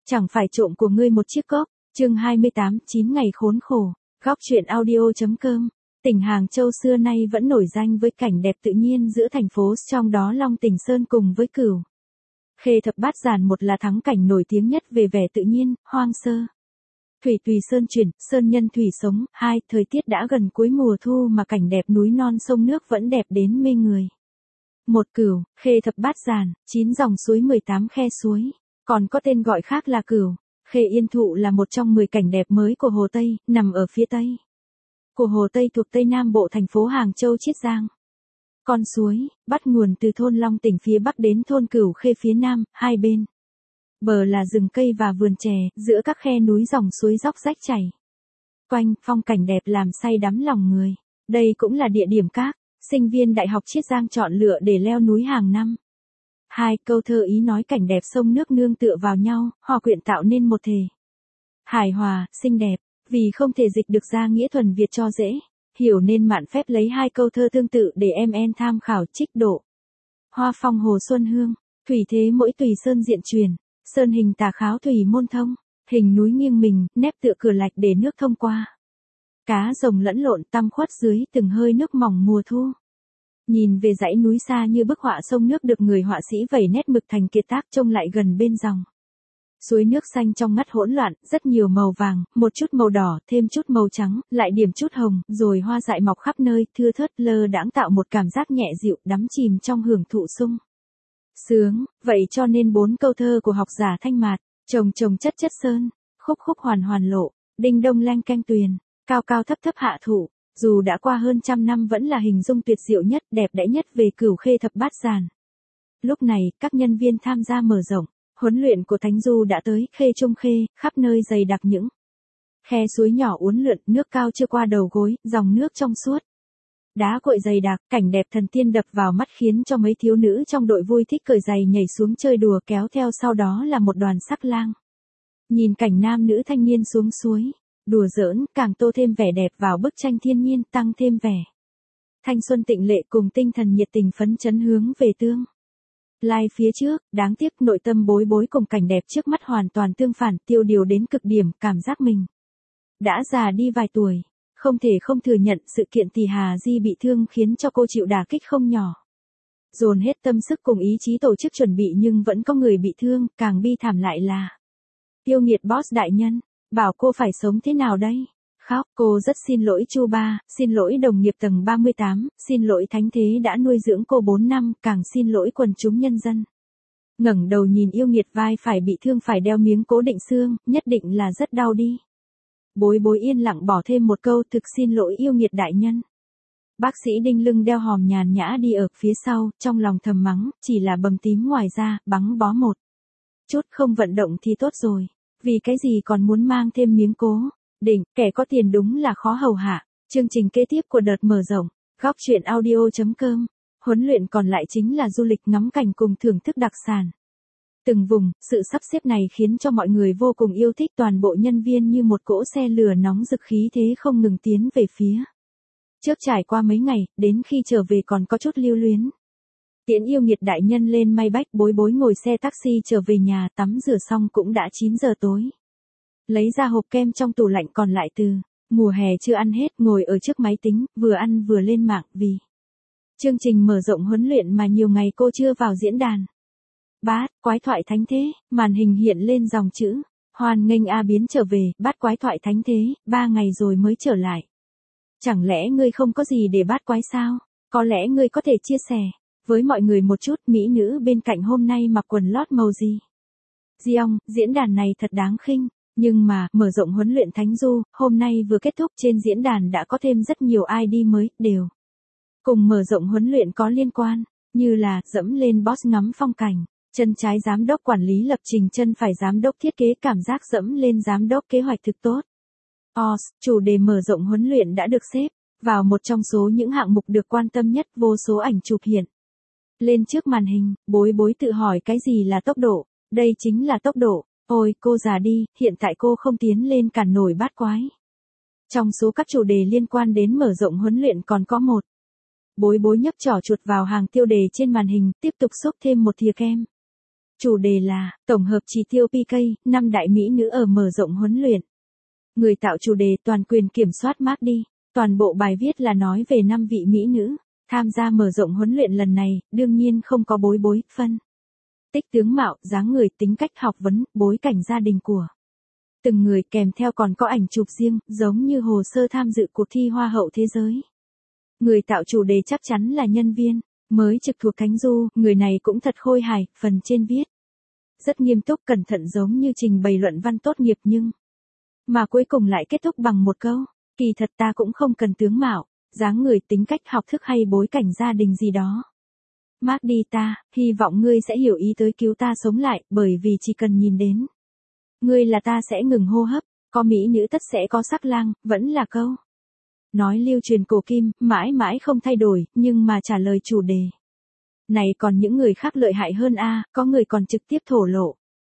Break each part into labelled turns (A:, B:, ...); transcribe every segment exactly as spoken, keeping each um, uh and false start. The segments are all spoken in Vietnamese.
A: Chẳng phải trộm của ngươi một chiếc cốc. Chương hai mươi tám, chín ngày khốn khổ. Góc truyện audio.com. Tỉnh Hàng Châu xưa nay vẫn nổi danh với cảnh đẹp tự nhiên giữa thành phố, trong đó Long Tỉnh Sơn cùng với Cửu Khê Thập Bát Giản, một là thắng cảnh nổi tiếng nhất về vẻ tự nhiên, hoang sơ. Thủy tùy sơn chuyển, sơn nhân thủy sống. Hai, thời tiết đã gần cuối mùa thu mà cảnh đẹp núi non sông nước vẫn đẹp đến mê người. Một, Cửu Khê Thập Bát Giản, chín dòng suối mười tám khe suối, còn có tên gọi khác là Cửu Khê Yên Thụ, là một trong mười cảnh đẹp mới của Hồ Tây, nằm ở phía tây của Hồ Tây thuộc Tây Nam Bộ thành phố Hàng Châu Chiết Giang. Con suối bắt nguồn từ thôn Long Tỉnh phía bắc đến thôn Cửu Khê phía nam, hai bên bờ là rừng cây và vườn chè, giữa các khe núi dòng suối róc rách chảy quanh, phong cảnh đẹp làm say đắm lòng người. Đây cũng là địa điểm các sinh viên Đại học Chiết Giang chọn lựa để leo núi hàng năm. Hai, câu thơ ý nói cảnh đẹp sông nước nương tựa vào nhau, hòa quyện tạo nên một thể hài hòa, xinh đẹp. Vì không thể dịch được ra nghĩa thuần Việt cho dễ hiểu nên mạn phép lấy hai câu thơ tương tự để em en tham khảo trích độ. Hoa phong hồ xuân hương, thủy thế mỗi tùy sơn diện truyền, sơn hình tà kháo thủy môn thông, hình núi nghiêng mình, nép tựa cửa lạch để nước thông qua. Cá rồng lẫn lộn tăm khuất dưới từng hơi nước mỏng mùa thu. Nhìn về dãy núi xa như bức họa sông nước được người họa sĩ vẩy nét mực thành kiệt tác, trông lại gần bên dòng suối nước xanh trong ngắt hỗn loạn, rất nhiều màu vàng, một chút màu đỏ, thêm chút màu trắng, lại điểm chút hồng, rồi hoa dại mọc khắp nơi, thưa thớt lơ đãng tạo một cảm giác nhẹ dịu, đắm chìm trong hưởng thụ sung sướng. Vậy cho nên bốn câu thơ của học giả Thanh Mạt: chồng chồng chất chất sơn, khúc khúc hoàn hoàn lộ, đinh đông leng keng tuyền, cao cao thấp thấp hạ thụ, dù đã qua hơn trăm năm vẫn là hình dung tuyệt diệu nhất, đẹp đẽ nhất về Cửu Khê Thập Bát Giản. Lúc này, các nhân viên tham gia mở rộng huấn luyện của Thánh Du đã tới. Khê Trung Khê, khắp nơi dày đặc những khe suối nhỏ uốn lượn, nước cao chưa qua đầu gối, dòng nước trong suốt, đá cội dày đặc, cảnh đẹp thần tiên đập vào mắt khiến cho mấy thiếu nữ trong đội vui thích cởi giày nhảy xuống chơi đùa, kéo theo sau đó là một đoàn sắc lang. Nhìn cảnh nam nữ thanh niên xuống suối đùa giỡn, càng tô thêm vẻ đẹp vào bức tranh thiên nhiên, tăng thêm vẻ thanh xuân tịnh lệ cùng tinh thần nhiệt tình phấn chấn hướng về tương lai phía trước. Đáng tiếc nội tâm bối bối cùng cảnh đẹp trước mắt hoàn toàn tương phản, tiêu điều đến cực điểm, cảm giác mình đã già đi vài tuổi. Không thể không thừa nhận sự kiện Tỷ Hà Di bị thương khiến cho cô chịu đả kích không nhỏ. Dồn hết tâm sức cùng ý chí tổ chức chuẩn bị nhưng vẫn có người bị thương, càng bi thảm lại là yêu nghiệt boss đại nhân, bảo cô phải sống thế nào đây? Khóc, cô rất xin lỗi Chu Ba, xin lỗi đồng nghiệp tầng ba mươi tám, xin lỗi thánh thế đã nuôi dưỡng cô bốn năm, càng xin lỗi quần chúng nhân dân. Ngẩng đầu nhìn yêu nghiệt vai phải bị thương phải đeo miếng cố định xương, nhất định là rất đau đi. Bối bối yên lặng bỏ thêm một câu: thực xin lỗi yêu nghiệt đại nhân. Bác sĩ đinh lưng đeo hòm nhàn nhã đi ở phía sau, trong lòng thầm mắng, chỉ là bầm tím ngoài da, bắn bó một chút không vận động thì tốt rồi. Vì cái gì còn muốn mang thêm miếng cố định, kẻ có tiền đúng là khó hầu hạ. Chương trình kế tiếp của đợt mở rộng, góc truyện audio.com. Huấn luyện còn lại chính là du lịch ngắm cảnh cùng thưởng thức đặc sản từng vùng. Sự sắp xếp này khiến cho mọi người vô cùng yêu thích, toàn bộ nhân viên như một cỗ xe lửa nóng rực, khí thế không ngừng tiến về phía trước. Trải qua mấy ngày, đến khi trở về còn có chút lưu luyến. Tiễn yêu nghiệt đại nhân lên may bách, bối bối ngồi xe taxi trở về nhà, tắm rửa xong cũng đã chín giờ tối. Lấy ra hộp kem trong tủ lạnh còn lại từ mùa hè chưa ăn hết, ngồi ở trước máy tính, vừa ăn vừa lên mạng. Vì chương trình mở rộng huấn luyện mà nhiều ngày cô chưa vào diễn đàn. Bát quái thoại thánh thế, màn hình hiện lên dòng chữ hoan nghênh A Biến trở về. Bát quái thoại thánh thế, ba ngày rồi mới trở lại. Chẳng lẽ ngươi không có gì để bát quái sao? Có lẽ ngươi có thể chia sẻ với mọi người một chút, mỹ nữ bên cạnh hôm nay mặc quần lót màu gì? Giong, diễn đàn này thật đáng khinh. Nhưng mà, mở rộng huấn luyện Thánh Du, hôm nay vừa kết thúc, trên diễn đàn đã có thêm rất nhiều i đê mới, đều cùng mở rộng huấn luyện có liên quan, như là dẫm lên boss ngắm phong cảnh, chân trái giám đốc quản lý lập trình, chân phải giám đốc thiết kế, cảm giác dẫm lên giám đốc kế hoạch thực tốt. o ét, chủ đề mở rộng huấn luyện đã được xếp vào một trong số những hạng mục được quan tâm nhất, vô số ảnh chụp hiện lên trước màn hình. Bối bối tự hỏi cái gì là tốc độ? Đây chính là tốc độ. Ôi, cô già đi, hiện tại cô không tiến lên cản nổi bát quái. Trong số các chủ đề liên quan đến mở rộng huấn luyện còn có một. Bối bối nhấp trỏ chuột vào hàng tiêu đề trên màn hình, tiếp tục xúc thêm một thìa kem Chủ đề là, tổng hợp chỉ tiêu pê ca, năm đại mỹ nữ ở mở rộng huấn luyện. Người tạo chủ đề toàn quyền kiểm soát Mark đi. Toàn bộ bài viết là nói về năm vị mỹ nữ, tham gia mở rộng huấn luyện lần này, đương nhiên không có bối bối, phân. Tích tướng mạo, dáng người, tính cách học vấn, bối cảnh gia đình của từng người, kèm theo còn có ảnh chụp riêng, giống như hồ sơ tham dự cuộc thi Hoa hậu thế giới. Người tạo chủ đề chắc chắn là nhân viên mới trực thuộc Khánh Du, người này cũng thật khôi hài, phần trên viết rất nghiêm túc cẩn thận giống như trình bày luận văn tốt nghiệp nhưng mà cuối cùng lại kết thúc bằng một câu, kỳ thật ta cũng không cần tướng mạo, dáng người, tính cách, học thức hay bối cảnh gia đình gì đó. Mark đi, ta hy vọng ngươi sẽ hiểu ý tới cứu ta sống lại, bởi vì chỉ cần nhìn đến ngươi là ta sẽ ngừng hô hấp, có mỹ nữ tất sẽ có sắc lang, vẫn là câu nói lưu truyền cổ kim, mãi mãi không thay đổi, nhưng mà trả lời chủ đề này còn những người khác lợi hại hơn a, có người còn trực tiếp thổ lộ.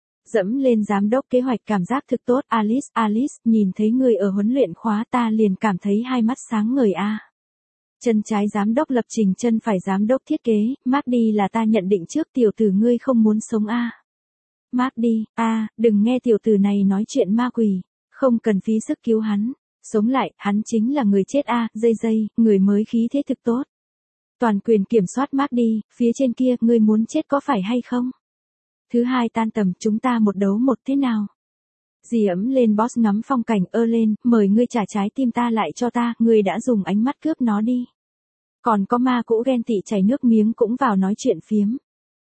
A: Dẫm lên giám đốc kế hoạch cảm giác thực tốt, Alice, Alice, nhìn thấy người ở huấn luyện khóa ta liền cảm thấy hai mắt sáng ngời a. Chân trái giám đốc lập trình, chân phải giám đốc thiết kế, Mark đi là ta nhận định trước, tiểu tử ngươi không muốn sống a. Mark đi, a, đừng nghe tiểu tử này nói chuyện ma quỷ, không cần phí sức cứu hắn, sống lại, hắn chính là người chết a, dây dây, người mới khí thế thực tốt. Toàn quyền kiểm soát Mark đi, phía trên kia, ngươi muốn chết có phải hay không? Thứ hai tan tầm, chúng ta một đấu một thế nào? Dì ấm lên boss ngắm phong cảnh, ơ lên, mời ngươi trả trái tim ta lại cho ta, ngươi đã dùng ánh mắt cướp nó đi. Còn có ma cũ ghen tị chảy nước miếng cũng vào nói chuyện phiếm.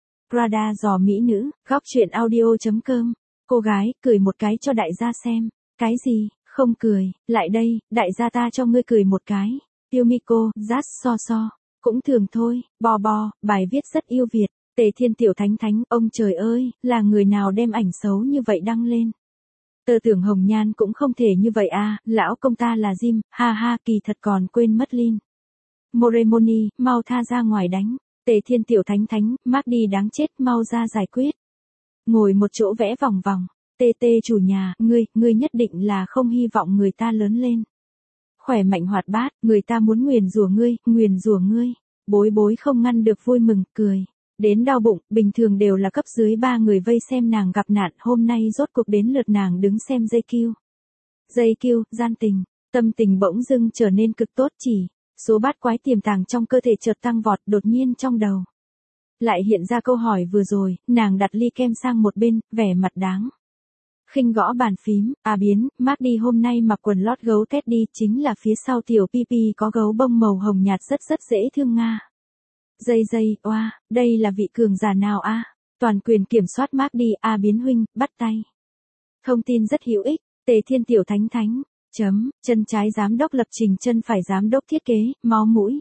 A: Prada dò mỹ nữ, góc chuyện audio.com. Cô gái, cười một cái cho đại gia xem. Cái gì, không cười, lại đây, đại gia ta cho ngươi cười một cái. Tiêu Miko, rát so so. Cũng thường thôi, bò bò, bài viết rất yêu Việt. Tề Thiên Tiểu Thánh Thánh, ông trời ơi, là người nào đem ảnh xấu như vậy đăng lên. Tớ tưởng Hồng Nhan cũng không thể như vậy à, lão công ta là Jim, ha ha, kỳ thật còn quên mất Lin. Moremoni, mau tha ra ngoài đánh. Tề Thiên Tiểu Thánh Thánh, Mark đi đáng chết, mau ra giải quyết. Ngồi một chỗ vẽ vòng vòng. Tê tê chủ nhà, ngươi, ngươi nhất định là không hy vọng người ta lớn lên. Khỏe mạnh hoạt bát, người ta muốn nguyền rủa ngươi, nguyền rủa ngươi. Bối bối không ngăn được vui mừng, cười. Đến đau bụng, bình thường đều là cấp dưới ba người vây xem nàng gặp nạn, hôm nay rốt cuộc đến lượt nàng đứng xem dây kiêu. Dây kiêu, gian tình, tâm tình bỗng dưng trở nên cực tốt, chỉ số bát quái tiềm tàng trong cơ thể chợt tăng vọt, đột nhiên trong đầu lại hiện ra câu hỏi vừa rồi, nàng đặt ly kem sang một bên, vẻ mặt đáng khinh gõ bàn phím, à biến, Mark đi hôm nay mặc quần lót gấu Teddy, chính là phía sau tiểu Pipi có gấu bông màu hồng nhạt rất rất dễ thương nga. Dây dây, oa, đây là vị cường giả nào a? Toàn quyền kiểm soát Mark đi, a biến huynh, bắt tay. Thông tin rất hữu ích, Tề Thiên Tiểu Thánh Thánh, chấm, chân trái giám đốc lập trình, chân phải giám đốc thiết kế, máu mũi.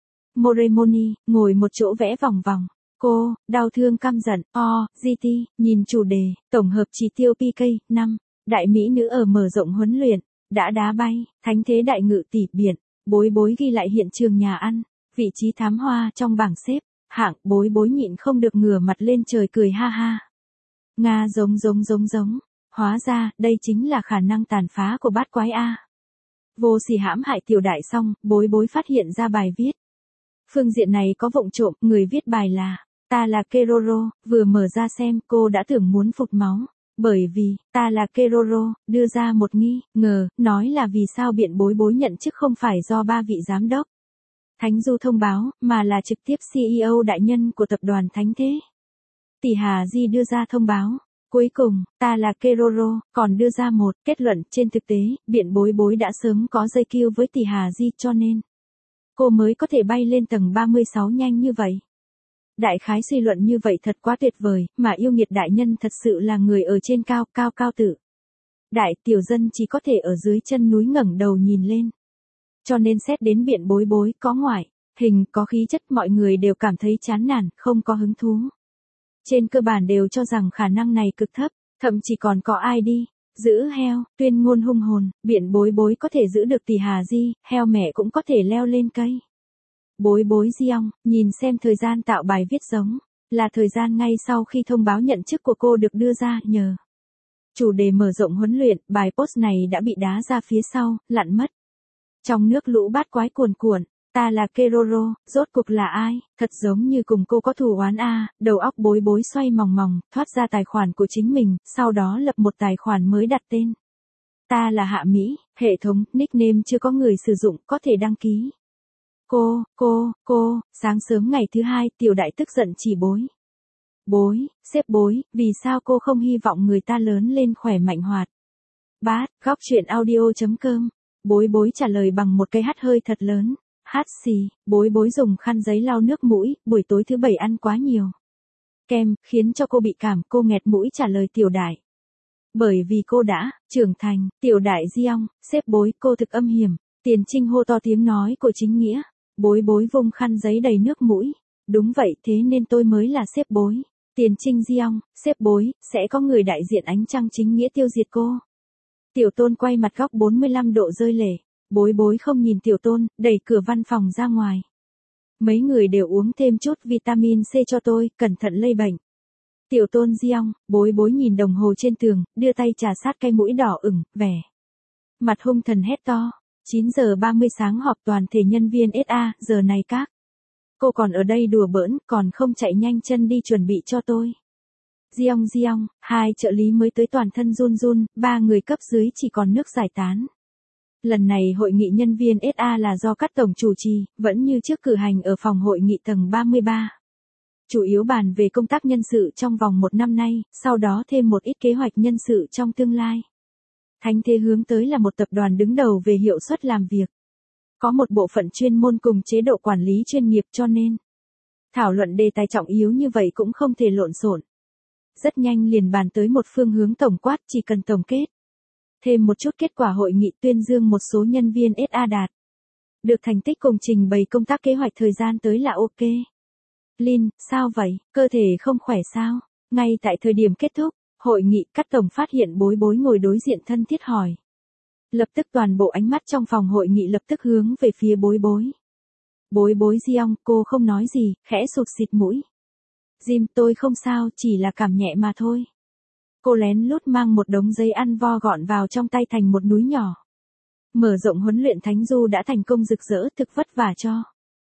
A: Moremoni, ngồi một chỗ vẽ vòng vòng. Cô, đau thương căm giận, o, giê tê, nhìn chủ đề, tổng hợp chỉ tiêu pê ca, năm, đại mỹ nữ ở mở rộng huấn luyện, đã đá bay, thánh thế đại ngự tỷ biển, bối bối ghi lại hiện trường nhà ăn, vị trí thám hoa trong bảng xếp, hạng bối bối nhịn không được ngửa mặt lên trời cười ha ha. Nga giống giống giống giống, hóa ra, đây chính là khả năng tàn phá của bát quái A. Vô sỉ hãm hại tiểu đại xong, bối bối phát hiện ra bài viết. Phương diện này có vụng trộm, người viết bài là, ta là Keroro, vừa mở ra xem cô đã tưởng muốn phụt máu, bởi vì, ta là Keroro, đưa ra một nghi, ngờ, nói là vì sao biện bối bối nhận chức không phải do ba vị giám đốc Thánh Du thông báo, mà là trực tiếp xê e ô đại nhân của tập đoàn Thánh Thế. Tỷ Hà Di đưa ra thông báo. Cuối cùng, ta là Keroro, còn đưa ra một kết luận trên thực tế, biện bối bối đã sớm có dây kiêu với tỷ Hà Di cho nên cô mới có thể bay lên tầng ba mươi sáu nhanh như vậy. Đại khái suy luận như vậy thật quá tuyệt vời, mà yêu nghiệt đại nhân thật sự là người ở trên cao, cao cao tự. Đại tiểu dân chỉ có thể ở dưới chân núi ngẩng đầu nhìn lên. Cho nên xét đến biện bối bối có ngoại hình, có khí chất, mọi người đều cảm thấy chán nản, không có hứng thú. Trên cơ bản đều cho rằng khả năng này cực thấp, thậm chí còn có ai đi giữ heo, tuyên ngôn hung hồn, biện bối bối có thể giữ được tỷ Hà Di, heo mẹ cũng có thể leo lên cây. Bối bối di ong, nhìn xem thời gian tạo bài viết giống, là thời gian ngay sau khi thông báo nhận chức của cô được đưa ra, nhờ chủ đề mở rộng huấn luyện, bài post này đã bị đá ra phía sau, lặn mất. Trong nước lũ bát quái cuồn cuộn, Ta là Keroro, rốt cuộc là ai, thật giống như cùng cô có thù oán a, đầu óc bối bối xoay mòng mòng, thoát ra tài khoản của chính mình, sau đó lập một tài khoản mới đặt tên. Ta là Hạ Mỹ, hệ thống, nickname chưa có người sử dụng, có thể đăng ký. Cô, cô, cô, sáng sớm ngày thứ hai, tiểu đại tức giận chỉ bối. Bối, sếp bối, vì sao cô không hy vọng người ta lớn lên khỏe mạnh hoạt? Bát, góc chuyện audio.com. Bối bối trả lời bằng một cái hắt hơi thật lớn. Hát xì, bối bối dùng khăn giấy lau nước mũi, buổi tối thứ bảy ăn quá nhiều kem, khiến cho cô bị cảm, cô nghẹt mũi trả lời tiểu đại. Bởi vì cô đã trưởng thành, tiểu đại Giong, sếp bối, cô thực âm hiểm. Tiền Trinh hô to tiếng nói của chính nghĩa. Bối bối vung khăn giấy đầy nước mũi. Đúng vậy, thế nên tôi mới là sếp bối. Tiền Trinh Giong, sếp bối, sẽ có người đại diện ánh trăng chính nghĩa tiêu diệt cô. Tiểu tôn quay mặt góc bốn mươi lăm độ rơi lệ. Bối bối không nhìn tiểu tôn, đẩy cửa văn phòng ra ngoài. Mấy người đều uống thêm chút vitamin C cho tôi, cẩn thận lây bệnh. Tiểu tôn Giong, bối bối nhìn đồng hồ trên tường, đưa tay trà sát cái mũi đỏ ửng, vẻ mặt hung thần hét to. chín giờ ba mươi sáng họp toàn thể nhân viên ét a, giờ này các cô còn ở đây đùa bỡn, còn không chạy nhanh chân đi chuẩn bị cho tôi. Giong Giong, hai trợ lý mới tới toàn thân run run, ba người cấp dưới chỉ còn nước giải tán. Lần này hội nghị nhân viên ét a là do các tổng chủ trì, vẫn như trước cử hành ở phòng hội nghị tầng ba mươi ba. Chủ yếu bàn về công tác nhân sự trong vòng một năm nay, sau đó thêm một ít kế hoạch nhân sự trong tương lai. Thánh thế hướng tới là một tập đoàn đứng đầu về hiệu suất làm việc. Có một bộ phận chuyên môn cùng chế độ quản lý chuyên nghiệp cho nên thảo luận đề tài trọng yếu như vậy cũng không thể lộn xộn. Rất nhanh liền bàn tới một phương hướng tổng quát, chỉ cần tổng kết. Thêm một chút kết quả hội nghị tuyên dương một số nhân viên ét a đạt được thành tích cùng trình bày công tác kế hoạch thời gian tới là ok. Lin, sao vậy, cơ thể không khỏe sao? Ngay tại thời điểm kết thúc, hội nghị các tổng phát hiện bối bối ngồi đối diện thân thiết hỏi. Lập tức toàn bộ ánh mắt trong phòng hội nghị lập tức hướng về phía bối bối. Bối bối Giong, cô không nói gì, khẽ sụt xịt mũi. Jim, tôi không sao, chỉ là cảm nhẹ mà thôi. Cô lén lút mang một đống giấy ăn vo gọn vào trong tay thành một núi nhỏ. Mở rộng huấn luyện Thánh Du đã thành công rực rỡ, thực vất vả cho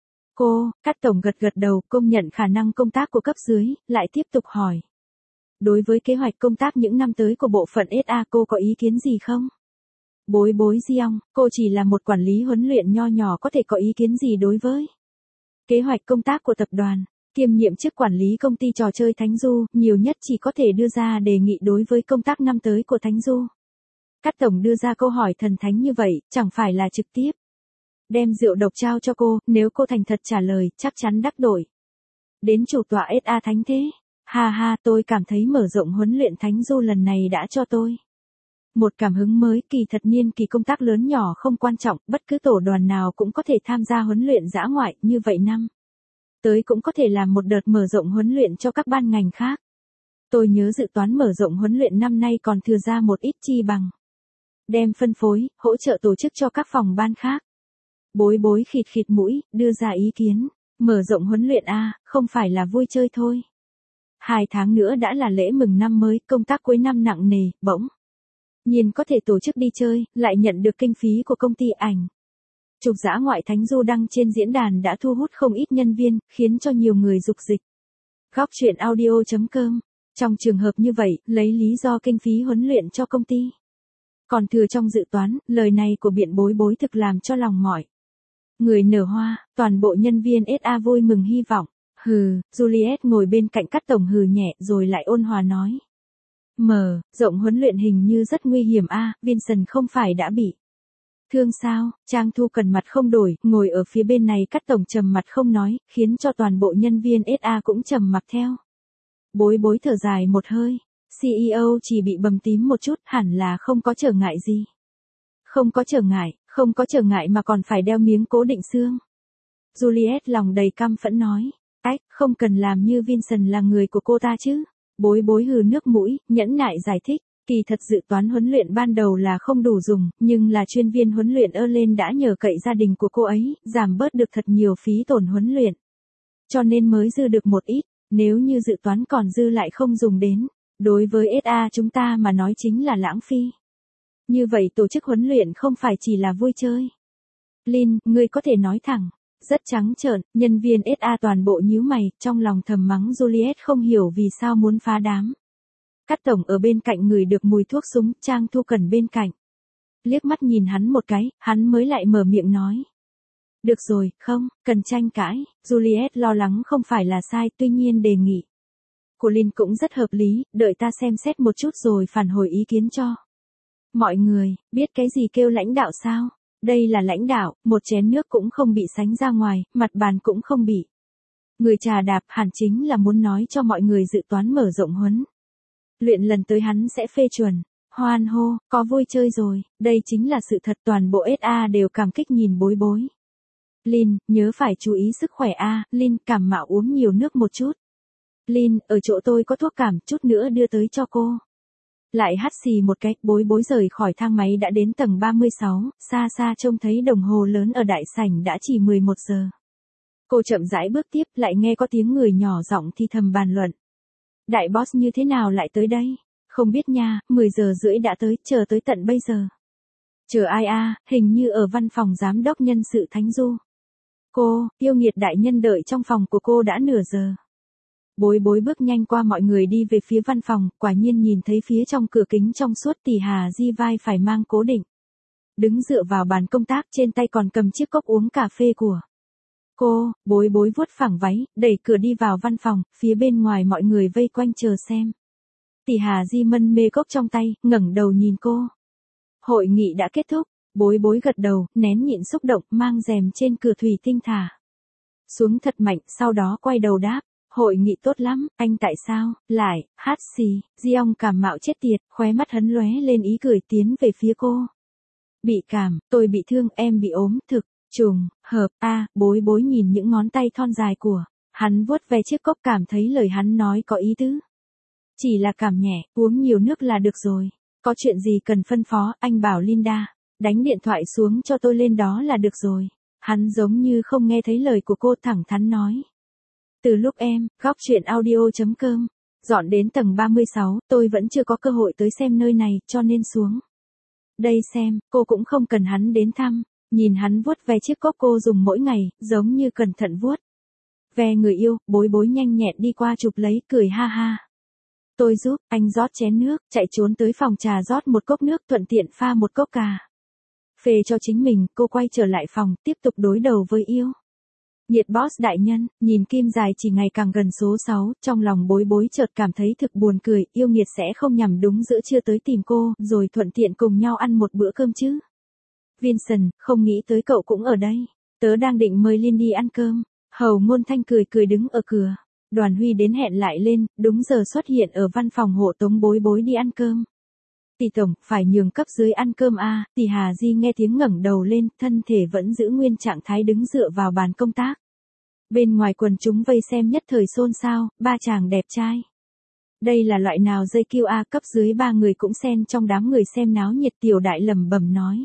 A: cô. Các tổng gật gật đầu, công nhận khả năng công tác của cấp dưới, lại tiếp tục hỏi. Đối với kế hoạch công tác những năm tới của bộ phận ét a cô có ý kiến gì không? Bối bối Giong, cô chỉ là một quản lý huấn luyện nho nhỏ có thể có ý kiến gì đối với kế hoạch công tác của tập đoàn. Kiêm nhiệm chức quản lý công ty trò chơi Thánh Du, nhiều nhất chỉ có thể đưa ra đề nghị đối với công tác năm tới của Thánh Du. Các tổng đưa ra câu hỏi thần thánh như vậy, chẳng phải là trực tiếp đem rượu độc trao cho cô, nếu cô thành thật trả lời, chắc chắn đắc đổi. Đến chủ tọa ét a Thánh thế. Ha ha, tôi cảm thấy mở rộng huấn luyện Thánh Du lần này đã cho tôi một cảm hứng mới, kỳ thật niên kỳ công tác lớn nhỏ không quan trọng, bất cứ tổ đoàn nào cũng có thể tham gia huấn luyện dã ngoại, như vậy năm tới cũng có thể làm một đợt mở rộng huấn luyện cho các ban ngành khác. Tôi nhớ dự toán mở rộng huấn luyện năm nay còn thừa ra một ít chi bằng đem phân phối, hỗ trợ tổ chức cho các phòng ban khác. Bối bối khịt khịt mũi, đưa ra ý kiến, mở rộng huấn luyện a, không phải là vui chơi thôi. Hai tháng nữa đã là lễ mừng năm mới, công tác cuối năm nặng nề, bỗng nhiên có thể tổ chức đi chơi, lại nhận được kinh phí của công ty ảnh chụp dã ngoại Thánh Du đăng trên diễn đàn đã thu hút không ít nhân viên, khiến cho nhiều người dục dịch. Góc chuyện audio.com. Trong trường hợp như vậy, lấy lý do kinh phí huấn luyện cho công ty còn thừa trong dự toán, lời này của biện bối bối thực làm cho lòng mỏi người nở hoa, toàn bộ nhân viên ét a vui mừng hy vọng. Hừ, Juliet ngồi bên cạnh các tổng hừ nhẹ rồi lại ôn hòa nói. Mở rộng huấn luyện hình như rất nguy hiểm a, Vincent không phải đã bị thương sao? Trang Thu Cần mặt không đổi, ngồi ở phía bên này các tổng trầm mặt không nói, khiến cho toàn bộ nhân viên ét a cũng trầm mặc theo. Bối bối thở dài một hơi, xê e ô chỉ bị bầm tím một chút, hẳn là không có trở ngại gì. Không có trở ngại, không có trở ngại mà còn phải đeo miếng cố định xương. Juliet lòng đầy căm phẫn nói, ách, không cần làm như Vincent là người của cô ta chứ. Bối bối hừ nước mũi, nhẫn nại giải thích. Kỳ thật dự toán huấn luyện ban đầu là không đủ dùng, nhưng là chuyên viên huấn luyện ơ lên đã nhờ cậy gia đình của cô ấy, giảm bớt được thật nhiều phí tổn huấn luyện. Cho nên mới dư được một ít, nếu như dự toán còn dư lại không dùng đến, đối với ét a chúng ta mà nói chính là lãng phí. Như vậy tổ chức huấn luyện không phải chỉ là vui chơi. Lin, ngươi có thể nói thẳng, Rất trắng trợn, nhân viên ét a toàn bộ nhíu mày, trong lòng thầm mắng Juliet không hiểu vì sao muốn phá đám. Cát tổng ở bên cạnh ngửi được mùi thuốc súng, Trang Thu Cần bên cạnh. Liếc mắt nhìn hắn một cái, hắn mới lại mở miệng nói. Được rồi, không, cần tranh cãi, Juliet lo lắng không phải là sai, tuy nhiên đề nghị của Lin cũng rất hợp lý, đợi ta xem xét một chút rồi phản hồi ý kiến cho. Mọi người, biết cái gì kêu lãnh đạo sao? Đây là lãnh đạo, một chén nước cũng không bị sánh ra ngoài, mặt bàn cũng không bị. Người trà đạp hẳn chính là muốn nói cho mọi người dự toán mở rộng huấn. Luyện lần tới hắn sẽ phê chuẩn. Hoan hô, có vui chơi rồi, đây chính là sự thật, toàn bộ ét a đều cảm kích nhìn Bối Bối. Lin, nhớ phải chú ý sức khỏe a, Lin cảm mạo uống nhiều nước một chút. Lin, ở chỗ tôi có thuốc cảm, chút nữa đưa tới cho cô. Lại hắt xì một cái, Bối Bối rời khỏi thang máy đã đến tầng ba mươi sáu, xa xa trông thấy đồng hồ lớn ở đại sảnh đã chỉ mười một giờ. Cô chậm rãi bước tiếp, lại nghe có tiếng người nhỏ giọng thì thầm bàn luận. Đại boss như thế nào lại tới đây? Không biết nha, mười giờ rưỡi đã tới, chờ tới tận bây giờ. Chờ ai a, hình như ở văn phòng giám đốc nhân sự Thánh Du. Cô, yêu nghiệt đại nhân đợi trong phòng của cô đã nửa giờ. Bối Bối bước nhanh qua mọi người đi về phía văn phòng, quả nhiên nhìn thấy phía trong cửa kính trong suốt Tỷ Hà Di vai phải mang cố định. Đứng dựa vào bàn công tác, trên tay còn cầm chiếc cốc uống cà phê của cô. Bối Bối vuốt phẳng váy, đẩy cửa đi vào văn phòng, phía bên ngoài mọi người vây quanh chờ xem. Tỷ Hà Di mân mê cốc trong tay, ngẩng đầu nhìn cô. Hội nghị đã kết thúc, Bối Bối gật đầu, nén nhịn xúc động, mang rèm trên cửa thủy tinh thả xuống thật mạnh, sau đó quay đầu đáp. Hội nghị tốt lắm, anh tại sao, lại, hát xì, Diong cảm mạo chết tiệt, khóe mắt hấn lóe lên ý cười tiến về phía cô. Bị cảm, tôi bị thương, em bị ốm, thực, trùng, hợp, a, Bối Bối nhìn những ngón tay thon dài của hắn vuốt ve chiếc cốc cảm thấy lời hắn nói có ý tứ. Chỉ là cảm nhẹ, uống nhiều nước là được rồi. Có chuyện gì cần phân phó, anh bảo Linda, đánh điện thoại xuống cho tôi lên đó là được rồi. Hắn giống như không nghe thấy lời của cô, thẳng thắn nói. Từ lúc em, góc chuyện audio.com, dọn đến tầng ba mươi sáu, tôi vẫn chưa có cơ hội tới xem nơi này, cho nên xuống đây xem, cô cũng không cần hắn đến thăm. Nhìn hắn vuốt ve chiếc cốc cô dùng mỗi ngày, giống như cẩn thận vuốt ve người yêu, Bối Bối nhanh nhẹn đi qua chụp lấy, cười ha ha. Tôi giúp, anh rót chén nước, chạy trốn tới phòng trà rót một cốc nước, thuận tiện pha một cốc cà phê cho chính mình. Cô quay trở lại phòng, tiếp tục đối đầu với yêu nhiệt boss đại nhân. Nhìn kim dài chỉ ngày càng gần số sáu, trong lòng Bối Bối chợt cảm thấy thực buồn cười. Yêu nghiệt sẽ không nhằm đúng giữa trưa tới tìm cô, rồi thuận tiện cùng nhau ăn một bữa cơm chứ. Vincent, không nghĩ tới cậu cũng ở đây. Tớ đang định mời Linh đi ăn cơm. Hầu Ngôn Thanh cười cười đứng ở cửa. Đoàn Huy đến hẹn lại lên, đúng giờ xuất hiện ở văn phòng hộ tống Bối Bối đi ăn cơm. Tỷ tổng, phải nhường cấp dưới ăn cơm a. Tỷ Hà Di nghe tiếng ngẩng đầu lên, thân thể vẫn giữ nguyên trạng thái đứng dựa vào bàn công tác. Bên ngoài quần chúng vây xem nhất thời xôn xao, ba chàng đẹp trai. Đây là loại nào dây kiêu a, cấp dưới ba người cũng xen trong đám người xem náo nhiệt. Tiểu Đại lẩm bẩm nói.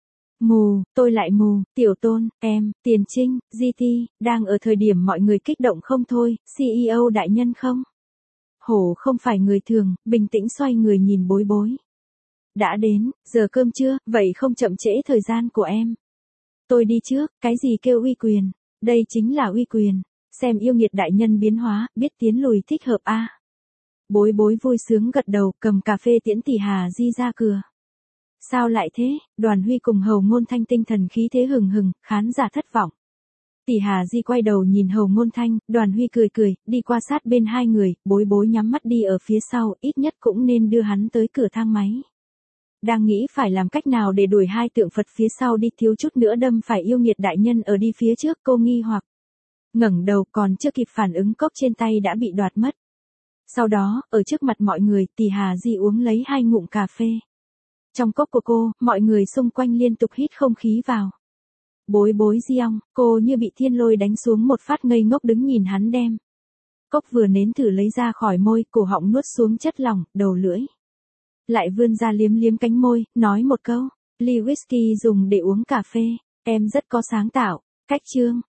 A: Mù, tôi lại mù, Tiểu Tôn, em, Tiền Trinh, giê tê, đang ở thời điểm mọi người kích động không thôi, xê e ô đại nhân không? Hổ không phải người thường, bình tĩnh xoay người nhìn Bối Bối. Đã đến, giờ cơm chưa, vậy không chậm trễ thời gian của em. Tôi đi trước, cái gì kêu uy quyền, đây chính là uy quyền, xem yêu nghiệt đại nhân biến hóa, biết tiến lùi thích hợp a. Bối Bối vui sướng gật đầu, cầm cà phê tiễn Tỷ Hà Di ra cửa. Sao lại thế? Đoàn Huy cùng Hầu Ngôn Thanh tinh thần khí thế hừng hừng, khán giả thất vọng. Tỷ Hà Di quay đầu nhìn Hầu Ngôn Thanh, Đoàn Huy cười cười, đi qua sát bên hai người, Bối Bối nhắm mắt đi ở phía sau, ít nhất cũng nên đưa hắn tới cửa thang máy. Đang nghĩ phải làm cách nào để đuổi hai tượng Phật phía sau đi, thiếu chút nữa đâm phải yêu nghiệt đại nhân ở đi phía trước. Cô nghi hoặc ngẩng đầu, còn chưa kịp phản ứng cốc trên tay đã bị đoạt mất. Sau đó, ở trước mặt mọi người, Tỷ Hà Di uống lấy hai ngụm cà phê. Trong cốc của cô, mọi người xung quanh liên tục hít không khí vào. Bối Bối Diong, cô như bị thiên lôi đánh xuống một phát, ngây ngốc đứng nhìn hắn đem cốc vừa nếm thử lấy ra khỏi môi, cổ họng nuốt xuống chất lỏng, đầu lưỡi lại vươn ra liếm liếm cánh môi, nói một câu, ly whisky dùng để uống cà phê, em rất có sáng tạo. Cách chương